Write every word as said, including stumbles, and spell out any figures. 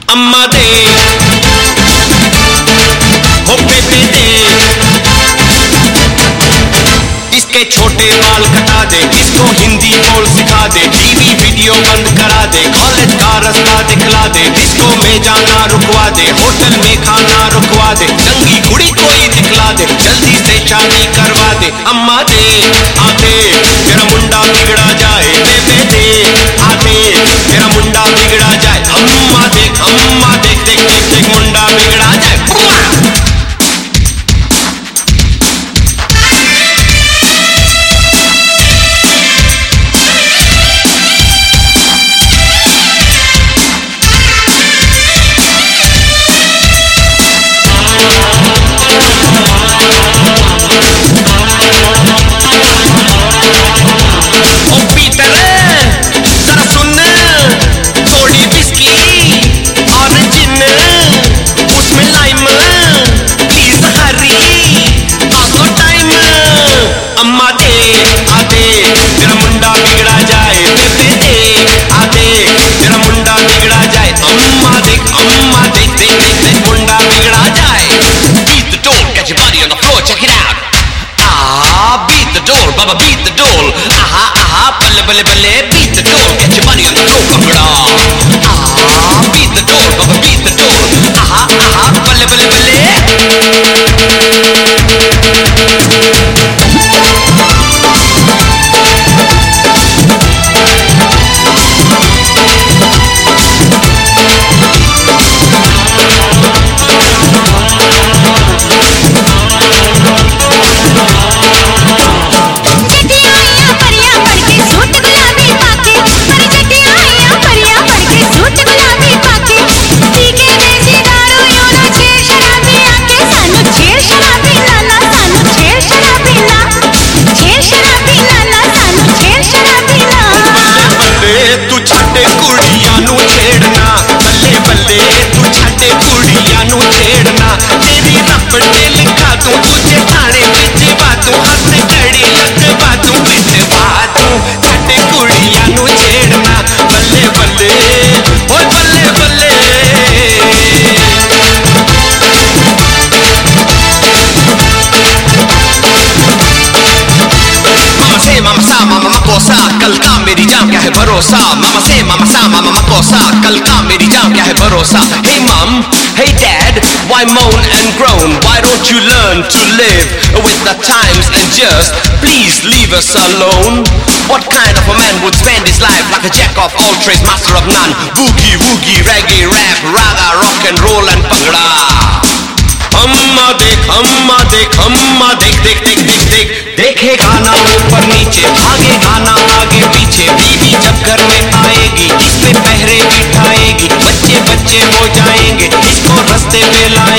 अम्मा दे हो बेबे दे, इसके छोटे बाल कटा दे, इसको हिंदी बोल सिखा दे, टीवी वीडियो बंद करा दे, कॉलेज का रास्ता दिखला दे, इसको में जाना रुकवा दे, होटल में खाना रुकवा दे, चंगी कुड़ी कोई दिखला दे, जल्दी से शादी करवा दे। अम्मा दे आते तेरा मुंडा बिगड़ा जाए, बेबे दे आते तेरा मुंडा बिगड़ा जाए, अम्मा देख अम्मा देख देख देख देख मुंडा बिगड़ा जाए। Baba beat the dole, aha aha, balle balle balle, beat the dole, get your money on the floor, kangra. Ah, beat the dole, Baba beat the dole, aha aha, balle balle balle. कल का मेरी जान क्या है भरोसा, मामा से मामा सा मामा मकोसा, कल का मेरी जान क्या है भरोसा। Hey mom, hey dad, why moan and groan? Why don't you learn to live with the times and just please leave us alone? What kind of a man would spend his life like a jack of all trades, master of none? Boogie woogie, reggae, rap, raga, rock and roll and bhangra. अम्मा देख अम्मा देख अम्मा देख देख देख देख देख देखे गाना ऊपर नीचे, भागे गाना आगे पीछे, बीवी जब घर में आएगी इस पे पहरे बिठाएगी, बच्चे बच्चे हो जाएंगे इसको रास्ते पे लाएंगे।